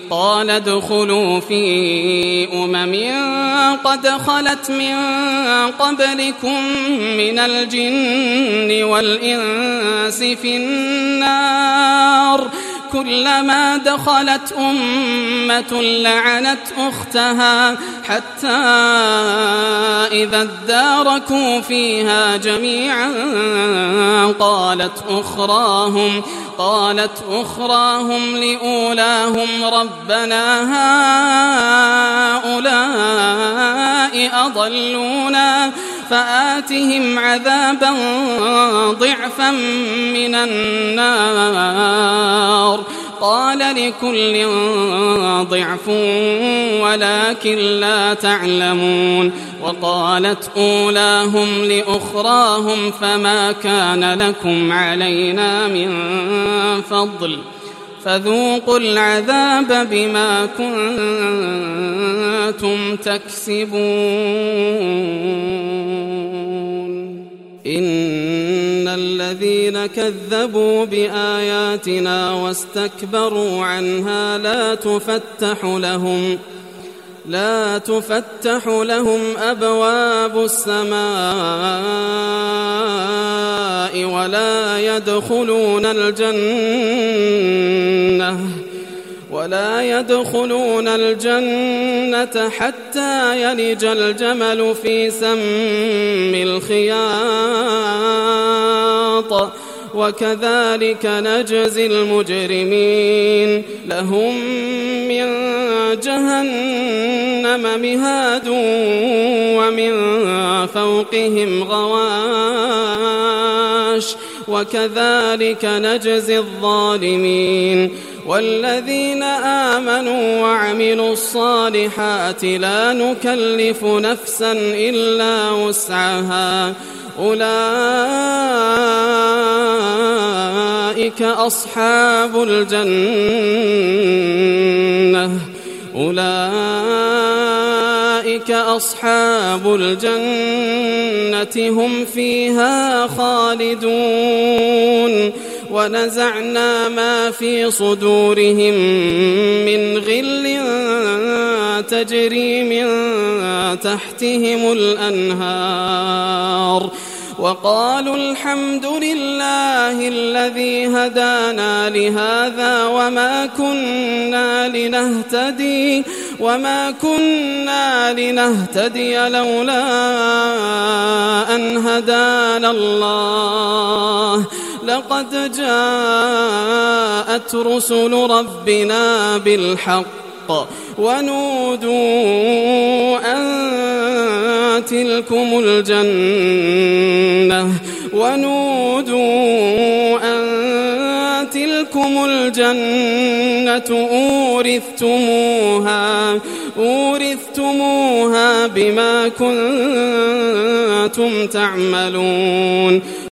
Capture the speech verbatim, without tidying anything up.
قال ادخلوا في أمم قد خلت من قبلكم من الجن والإنس في النار كلما دخلت أمة لعنت أختها حتى إذا اداركوا فيها جميعا قالت أخراهم قالت أخراهم لأولاهم ربنا هؤلاء أضلونا فآتهم عذابا ضعفا من النار قال لكل ضعف ولكن لا تعلمون وقالت أولاهم لأخراهم فما كان لكم علينا من فضل فذوقوا العذاب بما كنتم تكسبون إن الذين كذبوا بآياتنا واستكبروا عنها لا تفتح لهم لا تفتح لهم أبواب السماء ولا يدخلون الجنة ولا يدخلون الجنة حتى يلج الجمل في سم الخياط وكذلك نجزي المجرمين لهم من جهنم مهاد ومن فوقهم غواش وكذلك نجزي الظالمين والذين آمنوا وعملوا الصالحات لا نكلف نفسا إلا وسعها أولئك أصحاب الجنة أولئك أصحاب الجنة هم فيها خالدون ونزعنا ما في صدورهم من غل تجري من تحتهم الأنهار وقالوا الحمد لله الذي هدانا لهذا وما كنا لنهتدي وما كنا لنهتدي لولا أن هدانا الله لقد جاءت رسل ربنا بالحق ونودوا أن تلكم الجنة ونودوا أن تلكم الجنة أورثتموها أورثتموها بما كنتم تعملون